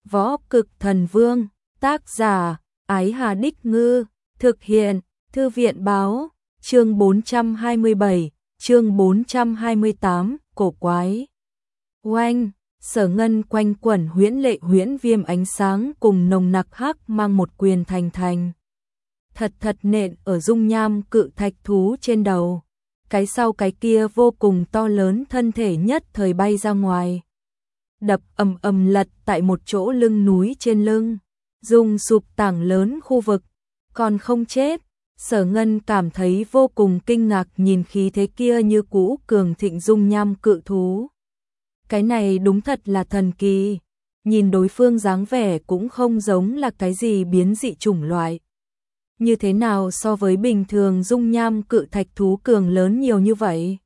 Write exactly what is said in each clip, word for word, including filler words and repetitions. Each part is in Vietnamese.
Võ Cực Thần Vương, tác giả, Ái Hà Đích Ngư, thực hiện, Thư viện Báo, chương bốn trăm hai mươi bảy, chương bốn trăm hai mươi tám, cổ quái. Oanh, Sở Ngân quanh quẩn huyễn lệ huyễn viêm ánh sáng cùng nồng nặc hắc mang một quyền thành thành. Thật thật nện ở dung nham cự thạch thú trên đầu. Cái sau cái kia vô cùng to lớn thân thể nhất thời bay ra ngoài. Đập ầm ầm lật tại một chỗ lưng núi trên lưng, rung sụp tảng lớn khu vực, còn không chết. Sở Ngân cảm thấy vô cùng kinh ngạc nhìn khí thế kia như cũ cường thịnh dung nham cự thú. Cái này đúng thật là thần kỳ, nhìn đối phương dáng vẻ cũng không giống là cái gì biến dị chủng loại. Như thế nào so với bình thường dung nham cự thạch thú cường lớn nhiều như vậy?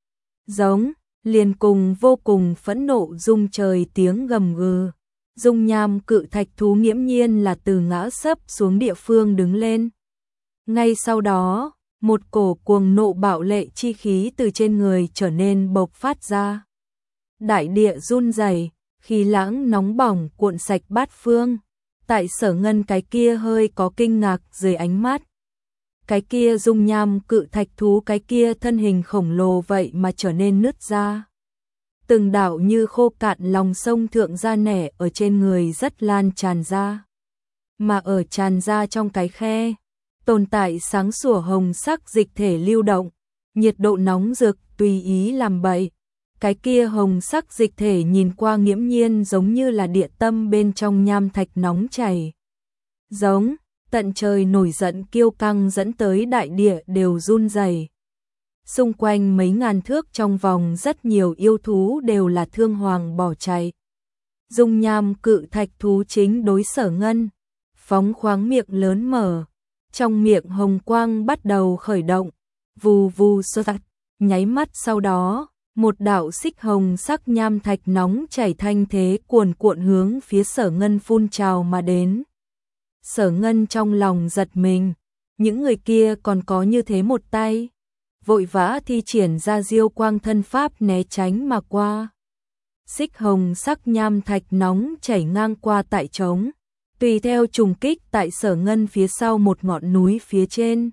Giống, liền cùng vô cùng phẫn nộ rung trời tiếng gầm gừ. Dung nham cự thạch thú nghiễm nhiên là từ ngã sấp xuống địa phương đứng lên. Ngay sau đó, một cổ cuồng nộ bạo lệ chi khí từ trên người trở nên bộc phát ra. Đại địa run rẩy, khí lãng nóng bỏng cuộn sạch bát phương. Tại Sở Ngân cái kia hơi có kinh ngạc dưới ánh mắt. Cái kia dung nham cự thạch thú cái kia thân hình khổng lồ vậy mà trở nên nứt ra. Từng đạo như khô cạn lòng sông thượng ra nẻ ở trên người rất lan tràn ra. Mà ở tràn ra trong cái khe, tồn tại sáng sủa hồng sắc dịch thể lưu động, nhiệt độ nóng rực tùy ý làm bậy. Cái kia hồng sắc dịch thể nhìn qua nghiễm nhiên giống như là địa tâm bên trong nham thạch nóng chảy. Giống, tận trời nổi giận kiêu căng dẫn tới đại địa đều run rẩy. Xung quanh mấy ngàn thước trong vòng rất nhiều yêu thú đều là thương hoàng bỏ chạy. Dung nham cự thạch thú chính đối Sở Ngân, phóng khoáng miệng lớn mở, trong miệng hồng quang bắt đầu khởi động, vù vù sơ tạch, nháy mắt sau đó. Một đạo xích hồng sắc nham thạch nóng chảy thanh thế cuồn cuộn hướng phía Sở Ngân phun trào mà đến. Sở Ngân trong lòng giật mình, những người kia còn có như thế một tay, vội vã thi triển ra diêu quang thân pháp né tránh mà qua. Xích hồng sắc nham thạch nóng chảy ngang qua tại trống, tùy theo trùng kích tại Sở Ngân phía sau một ngọn núi phía trên.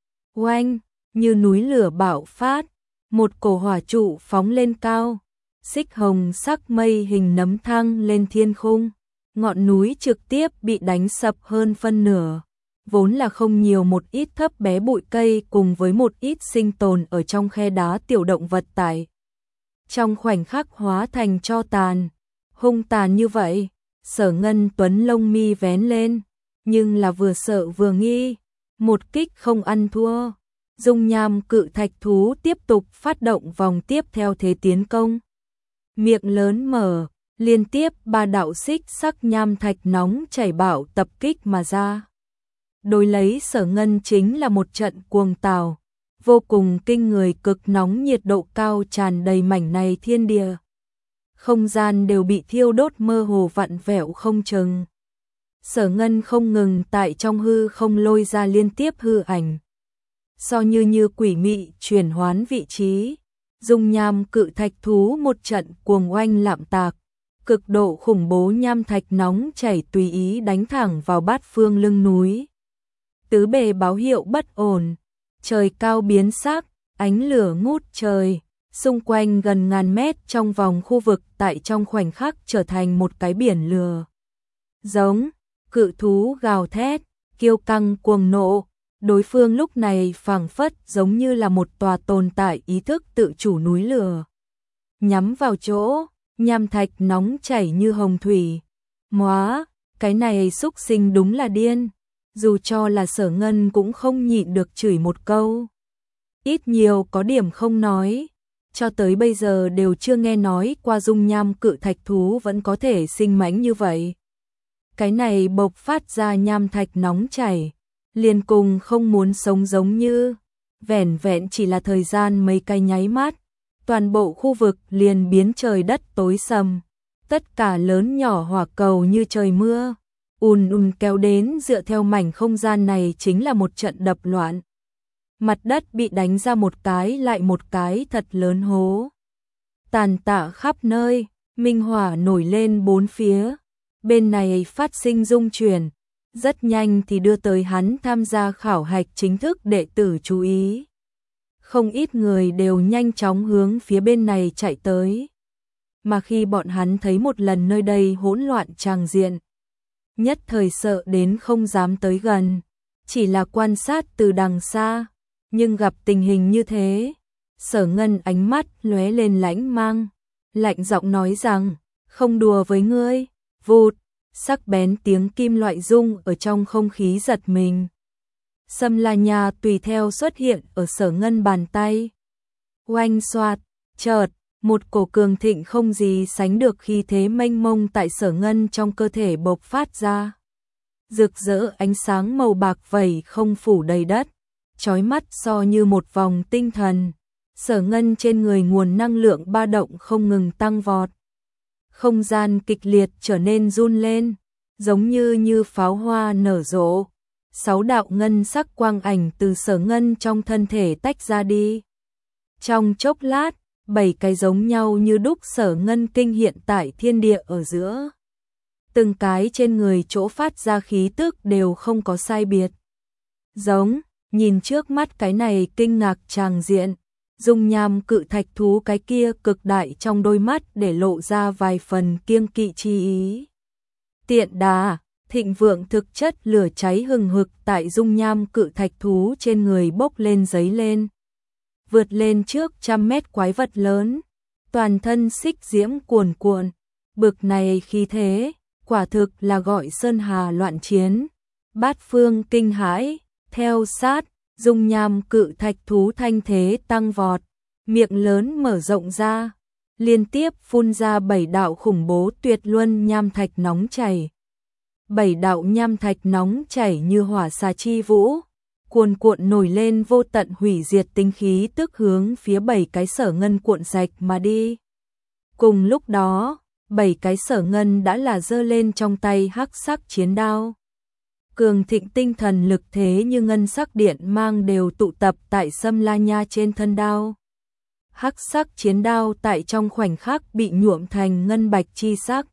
Oanh, như núi lửa bạo phát. Một cổ hỏa trụ phóng lên cao, xích hồng sắc mây hình nấm thăng lên thiên khung, ngọn núi trực tiếp bị đánh sập hơn phân nửa, vốn là không nhiều một ít thấp bé bụi cây cùng với một ít sinh tồn ở trong khe đá tiểu động vật tại. Trong khoảnh khắc hóa thành tro tàn, hung tàn như vậy, Sở Ngân tuấn lông mi vén lên, nhưng là vừa sợ vừa nghi, một kích không ăn thua. Dung nham cự thạch thú tiếp tục phát động vòng tiếp theo thế tiến công. Miệng lớn mở, liên tiếp ba đạo xích sắc nham thạch nóng chảy bạo tập kích mà ra. Đối lấy Sở Ngân chính là một trận cuồng tào, vô cùng kinh người cực nóng nhiệt độ cao tràn đầy mảnh này thiên địa. Không gian đều bị thiêu đốt mơ hồ vặn vẹo không chừng. Sở Ngân không ngừng tại trong hư không lôi ra liên tiếp hư ảnh. So như như quỷ mị chuyển hoán vị trí, dung nham cự thạch thú một trận cuồng oanh lạm tạc, cực độ khủng bố nham thạch nóng chảy tùy ý đánh thẳng vào bát phương lưng núi. Tứ bề báo hiệu bất ổn, trời cao biến sắc, ánh lửa ngút trời, xung quanh gần ngàn mét trong vòng khu vực tại trong khoảnh khắc trở thành một cái biển lửa. Giống, cự thú gào thét, kiêu căng cuồng nộ. Đối phương lúc này phảng phất giống như là một tòa tồn tại ý thức tự chủ núi lửa. Nhắm vào chỗ, nham thạch nóng chảy như hồng thủy. Móa, cái này xúc sinh đúng là điên. Dù cho là Sở Ngân cũng không nhịn được chửi một câu. Ít nhiều có điểm không nói. Cho tới bây giờ đều chưa nghe nói qua dung nham cự thạch thú vẫn có thể sinh mãnh như vậy. Cái này bộc phát ra nham thạch nóng chảy. Liền cùng không muốn sống giống như, vẻn vẹn chỉ là thời gian mấy cái nháy mắt, toàn bộ khu vực liền biến trời đất tối sầm, tất cả lớn nhỏ hỏa cầu như trời mưa, ùn ùn kéo đến dựa theo mảnh không gian này chính là một trận đập loạn. Mặt đất bị đánh ra một cái lại một cái thật lớn hố, tàn tạ khắp nơi, minh hỏa nổi lên bốn phía, bên này phát sinh rung chuyển, rất nhanh thì đưa tới hắn tham gia khảo hạch chính thức đệ tử chú ý. Không ít người đều nhanh chóng hướng phía bên này chạy tới. Mà khi bọn hắn thấy một lần nơi đây hỗn loạn tràng diện, nhất thời sợ đến không dám tới gần, chỉ là quan sát từ đằng xa, nhưng gặp tình hình như thế, Sở Ngân ánh mắt lóe lên lãnh mang, lạnh giọng nói rằng, không đùa với ngươi, vụt, sắc bén tiếng kim loại rung ở trong không khí giật mình. Sâm La Nha tùy theo xuất hiện ở Sở Ngân bàn tay. Oanh xoạt, chợt, một cổ cường thịnh không gì sánh được khi thế mênh mông tại Sở Ngân trong cơ thể bộc phát ra. Rực rỡ ánh sáng màu bạc vẩy không phủ đầy đất, chói mắt so như một vòng tinh thần. Sở Ngân trên người nguồn năng lượng ba động không ngừng tăng vọt. Không gian kịch liệt trở nên run lên, giống như như pháo hoa nở rộ. Sáu đạo ngân sắc quang ảnh từ Sở Ngân trong thân thể tách ra đi. Trong chốc lát, bảy cái giống nhau như đúc Sở Ngân kinh hiện tại thiên địa ở giữa. Từng cái trên người chỗ phát ra khí tức đều không có sai biệt. Giống, nhìn trước mắt cái này kinh ngạc tràng diện, dung nham cự thạch thú cái kia cực đại trong đôi mắt để lộ ra vài phần kiêng kỵ chi ý. Tiện đà, thịnh vượng thực chất lửa cháy hừng hực tại dung nham cự thạch thú trên người bốc lên giấy lên. Vượt lên trước trăm mét quái vật lớn, toàn thân xích diễm cuồn cuộn, bực này khí thế, quả thực là gọi sơn hà loạn chiến, bát phương kinh hãi, theo sát, dung nham cự thạch thú thanh thế tăng vọt, miệng lớn mở rộng ra, liên tiếp phun ra bảy đạo khủng bố tuyệt luân nham thạch nóng chảy. Bảy đạo nham thạch nóng chảy như hỏa xà chi vũ, cuồn cuộn nổi lên vô tận hủy diệt tinh khí tức hướng phía bảy cái Sở Ngân cuộn sạch mà đi. Cùng lúc đó, bảy cái Sở Ngân đã là giơ lên trong tay hắc sắc chiến đao. Cường thịnh tinh thần lực thế như ngân sắc điện mang đều tụ tập tại Sâm La Nha trên thân đao. Hắc sắc chiến đao tại trong khoảnh khắc bị nhuộm thành ngân bạch chi sắc.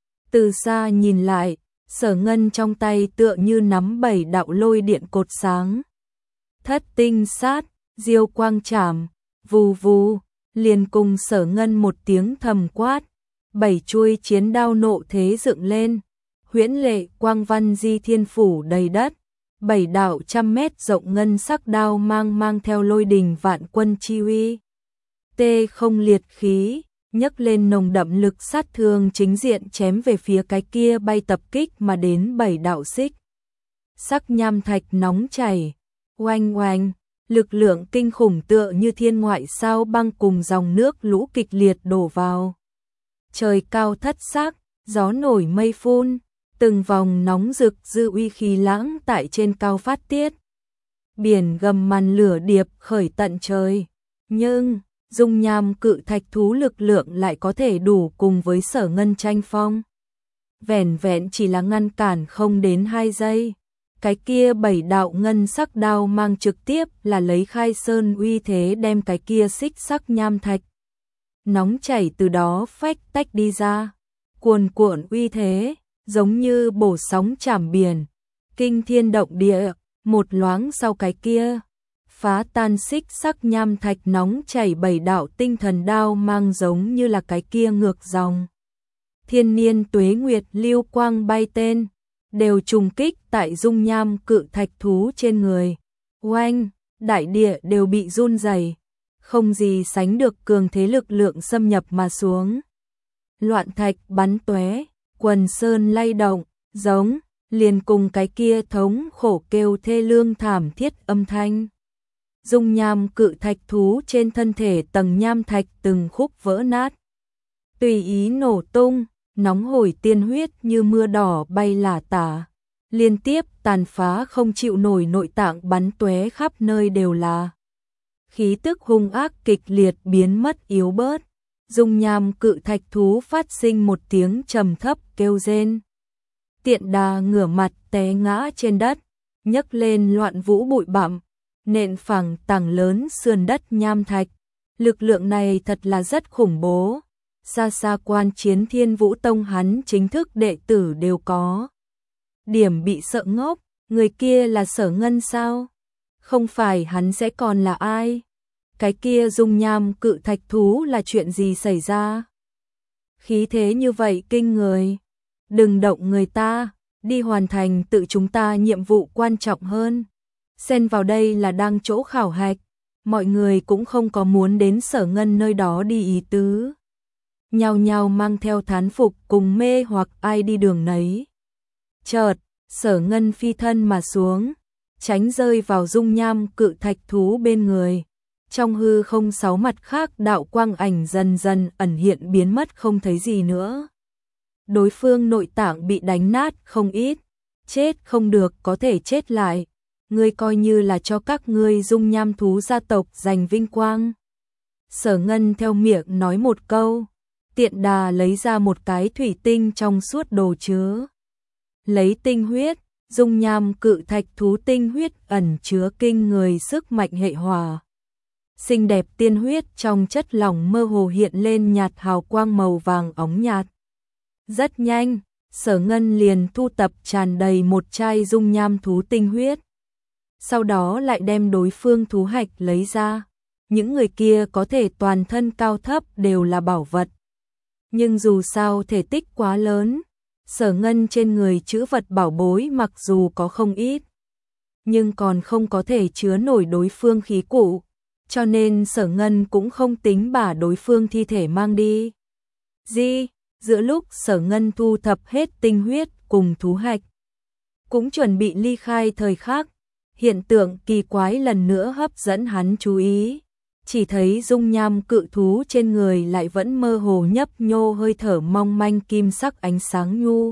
Từ xa nhìn lại, Sở Ngân trong tay tựa như nắm bảy đạo lôi điện cột sáng. Thất tinh sát, diêu quang trảm, vù vù, liền cùng Sở Ngân một tiếng thầm quát, bảy chuôi chiến đao nộ thế dựng lên, huyễn lệ quang văn di thiên phủ đầy đất, bảy đạo trăm mét rộng ngân sắc đao mang mang theo lôi đình vạn quân chi uy. Tê không liệt khí, nhấc lên nồng đậm lực sát thương chính diện chém về phía cái kia bay tập kích mà đến bảy đạo xích. Sắc nham thạch nóng chảy, oanh oanh, lực lượng kinh khủng tựa như thiên ngoại sao băng cùng dòng nước lũ kịch liệt đổ vào. Trời cao thất sắc, gió nổi mây phun, từng vòng nóng rực dư uy khí lãng tại trên cao phát tiết. Biển gầm màn lửa điệp khởi tận trời, nhưng dung nham cự thạch thú lực lượng lại có thể đủ cùng với Sở Ngân tranh phong. Vẻn vẹn chỉ là ngăn cản không đến hai giây, cái kia bảy đạo ngân sắc đao mang trực tiếp là lấy khai sơn uy thế đem cái kia xích sắc nham thạch nóng chảy từ đó phách tách đi ra, cuồn cuộn uy thế, giống như bổ sóng trảm biển, kinh thiên động địa, một loáng sau cái kia, phá tan xích sắc nham thạch nóng chảy bảy đạo tinh thần đao mang giống như là cái kia ngược dòng. Thiên niên tuế nguyệt lưu quang bay tên, đều trùng kích tại dung nham cự thạch thú trên người. Oanh, đại địa đều bị run rẩy, không gì sánh được cường thế lực lượng xâm nhập mà xuống. Loạn thạch bắn tóe, quần sơn lay động, giống, liền cùng cái kia thống khổ kêu thê lương thảm thiết âm thanh. Dung nham cự thạch thú trên thân thể tầng nham thạch từng khúc vỡ nát, tùy ý nổ tung, nóng hổi tiên huyết như mưa đỏ bay lả tả, liên tiếp tàn phá không chịu nổi nội tạng bắn tóe khắp nơi đều là. Khí tức hung ác kịch liệt biến mất yếu bớt, dung nham cự thạch thú phát sinh một tiếng trầm thấp kêu rên. Tiện đà ngửa mặt té ngã trên đất, nhấc lên loạn vũ bụi bặm, nện phẳng tảng lớn sườn đất nham thạch. Lực lượng này thật là rất khủng bố. xa xa quan chiến Thiên Vũ Tông hắn chính thức đệ tử đều có. Điểm bị sợ ngốc, người kia là Sở Ngân sao? Không phải hắn sẽ còn là ai? Cái kia dung nham cự thạch thú là chuyện gì xảy ra? Khí thế như vậy kinh người. Đừng động người ta, đi hoàn thành tự chúng ta nhiệm vụ quan trọng hơn. Xen vào đây là đang chỗ khảo hạch, mọi người cũng không có muốn đến Sở Ngân nơi đó đi ý tứ. Nhao nhao mang theo thán phục cùng mê hoặc ai đi đường nấy. Chợt, Sở Ngân phi thân mà xuống, tránh rơi vào dung nham cự thạch thú bên người. Trong hư không sáu mặt khác đạo quang ảnh dần dần ẩn hiện biến mất không thấy gì nữa. Đối phương nội tạng bị đánh nát không ít, chết không được có thể chết lại. Ngươi coi như là cho các ngươi dung nham thú gia tộc giành vinh quang. Sở Ngân theo miệng nói một câu, tiện đà lấy ra một cái thủy tinh trong suốt đồ chứa. Lấy tinh huyết, dung nham cự thạch thú tinh huyết ẩn chứa kinh người sức mạnh hệ hỏa. Xinh đẹp tiên huyết trong chất lỏng mơ hồ hiện lên nhạt hào quang màu vàng óng nhạt. Rất nhanh, Sở Ngân liền thu tập tràn đầy một chai dung nham thú tinh huyết. Sau đó lại đem đối phương thú hạch lấy ra. Những người kia có thể toàn thân cao thấp đều là bảo vật. Nhưng dù sao thể tích quá lớn, Sở Ngân trên người trữ vật bảo bối mặc dù có không ít, nhưng còn không có thể chứa nổi đối phương khí cụ, cho nên Sở Ngân cũng không tính bả đối phương thi thể mang đi. Di, giữa lúc Sở Ngân thu thập hết tinh huyết cùng thú hạch, cũng chuẩn bị ly khai thời khắc, hiện tượng kỳ quái lần nữa hấp dẫn hắn chú ý. Chỉ thấy dung nham cự thú trên người lại vẫn mơ hồ nhấp nhô hơi thở mong manh kim sắc ánh sáng nhu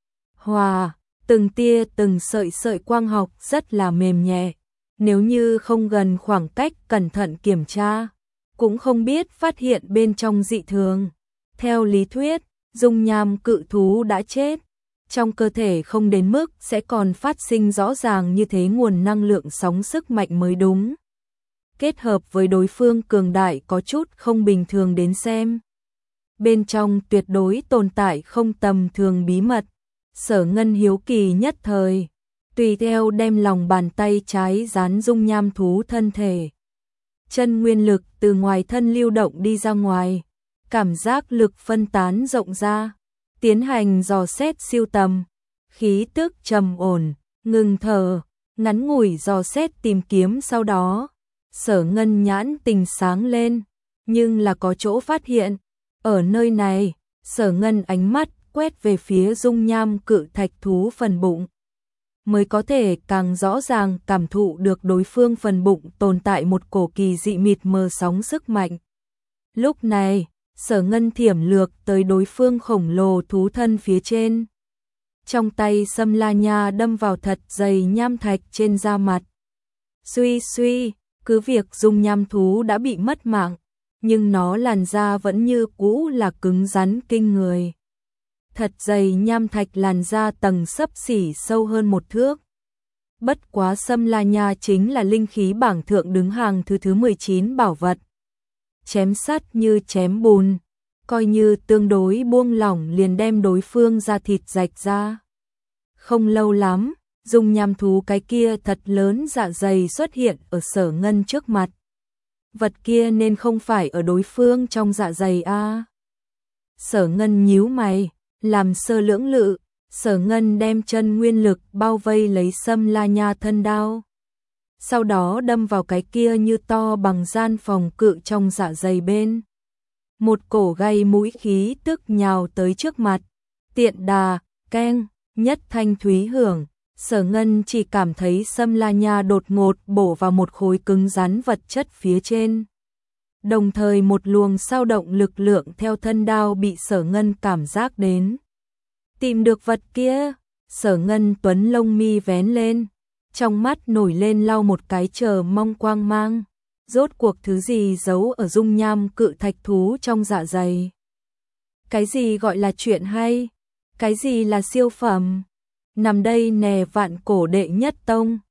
hòa, từng tia từng sợi sợi quang học rất là mềm nhẹ. Nếu như không gần khoảng cách cẩn thận kiểm tra, cũng không biết phát hiện bên trong dị thường. Theo lý thuyết, dung nham cự thú đã chết, trong cơ thể không đến mức sẽ còn phát sinh rõ ràng như thế nguồn năng lượng sóng sức mạnh mới đúng. Kết hợp với đối phương cường đại có chút không bình thường đến xem. Bên trong tuyệt đối tồn tại không tầm thường bí mật. Sở Ngân hiếu kỳ nhất thời, tùy theo đem lòng bàn tay trái dán dung nham thú thân thể. Chân nguyên lực từ ngoài thân lưu động đi ra ngoài, cảm giác lực phân tán rộng ra, tiến hành dò xét siêu tầm, khí tức trầm ổn, ngừng thở, ngắn ngủi dò xét tìm kiếm sau đó. Sở Ngân nhãn tình sáng lên, nhưng là có chỗ phát hiện. Ở nơi này, Sở Ngân ánh mắt quét về phía dung nham cự thạch thú phần bụng, mới có thể càng rõ ràng cảm thụ được đối phương phần bụng tồn tại một cổ kỳ dị mịt mờ sóng sức mạnh. Lúc này, Sở Ngân thiểm lược tới đối phương khổng lồ thú thân phía trên. Trong tay Sâm La Nha đâm vào thật dày nham thạch trên da mặt. Suy suy, cứ việc dung nham thú đã bị mất mạng, nhưng nó làn da vẫn như cũ là cứng rắn kinh người. Thật dày nham thạch làn da tầng xấp xỉ sâu hơn một thước. Bất quá Sâm La Nha chính là linh khí bảng thượng đứng hàng thứ thứ mười chín bảo vật. Chém sắt như chém bùn, coi như tương đối buông lỏng liền đem đối phương da thịt rạch ra. Không lâu lắm, dung nham thú cái kia thật lớn dạ dày xuất hiện ở Sở Ngân trước mặt. Vật kia nên không phải ở đối phương trong dạ dày a. À. Sở Ngân nhíu mày, làm sơ lưỡng lự, Sở Ngân đem chân nguyên lực bao vây lấy Sâm La Nha thân đao. Sau đó đâm vào cái kia như to bằng gian phòng cự trong dạ dày bên. Một cổ gây mũi khí tức nhào tới trước mặt, tiện đà, keng, nhất thanh thúy hưởng. Sở Ngân chỉ cảm thấy Sâm La Nha đột ngột bổ vào một khối cứng rắn vật chất phía trên. Đồng thời một luồng sao động lực lượng theo thân đao bị Sở Ngân cảm giác đến. Tìm được vật kia, Sở Ngân tuấn lông mi vén lên, trong mắt nổi lên lau một cái chờ mong quang mang. Rốt cuộc thứ gì giấu ở dung nham cự thạch thú trong dạ dày? Cái gì gọi là chuyện hay? Cái gì là siêu phẩm? Nằm đây nè vạn cổ đệ nhất tông.